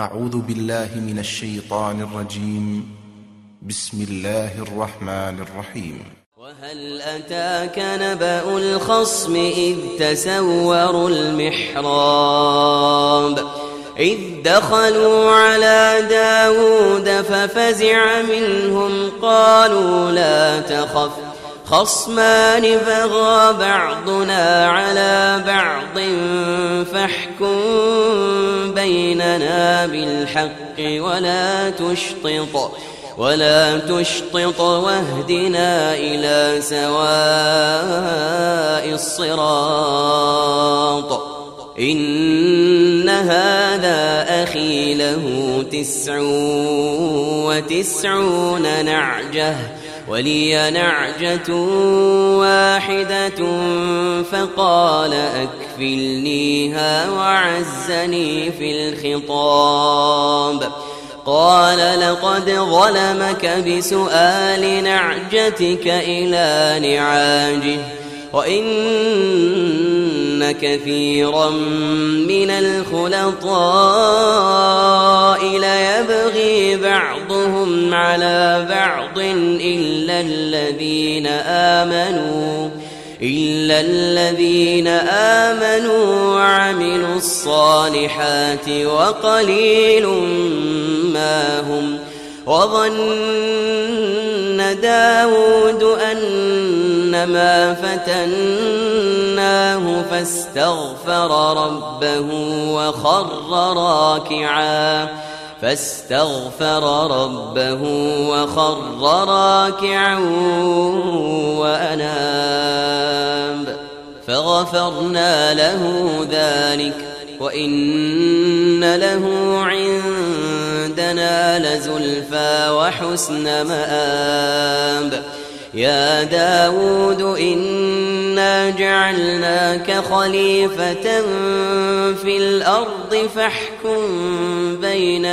أعوذ بالله من الشيطان الرجيم. بسم الله الرحمن الرحيم. وهل أتاك نبأ الخصم إذ تسوروا المحراب إذ دخلوا على داود ففزع منهم قالوا لا تخف خصمان بغى بعضنا على بعض فاحكم بيننا بالحق ولا تشطط واهدنا إلى سواء الصراط إن هذا أخي له 99 نعجة ولي نعجة واحدة فقال أكفلنيها وعزني في الخطاب قال لقد ظلمك بسؤال نعجتك إلى نعاجه وإن كثيرا من الخلطاء ليبغي بعضهم على بعض إلا الذين آمنوا وعملوا الصالحات وقليل ما هم وظن داود أنما فتناه فاستغفر ربه وخر راكعا وأناب فغفرنا له ذلك وإن له عندنا لزلفى وحسن مآب يا داود إنا جعلناك خليفة في الأرض فاحكم بين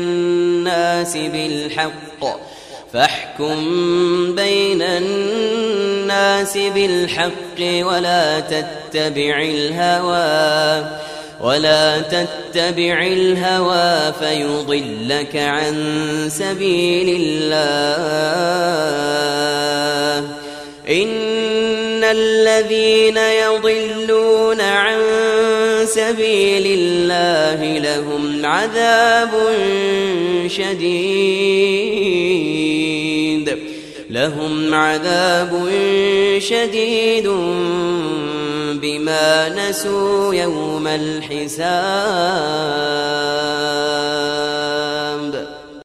الناس بالحق ولا تتبع الهوى فيضلك عن سبيل الله إن الذين يضلون عن سبيل الله لهم عذاب شديد بما نسوا يوم الحساب.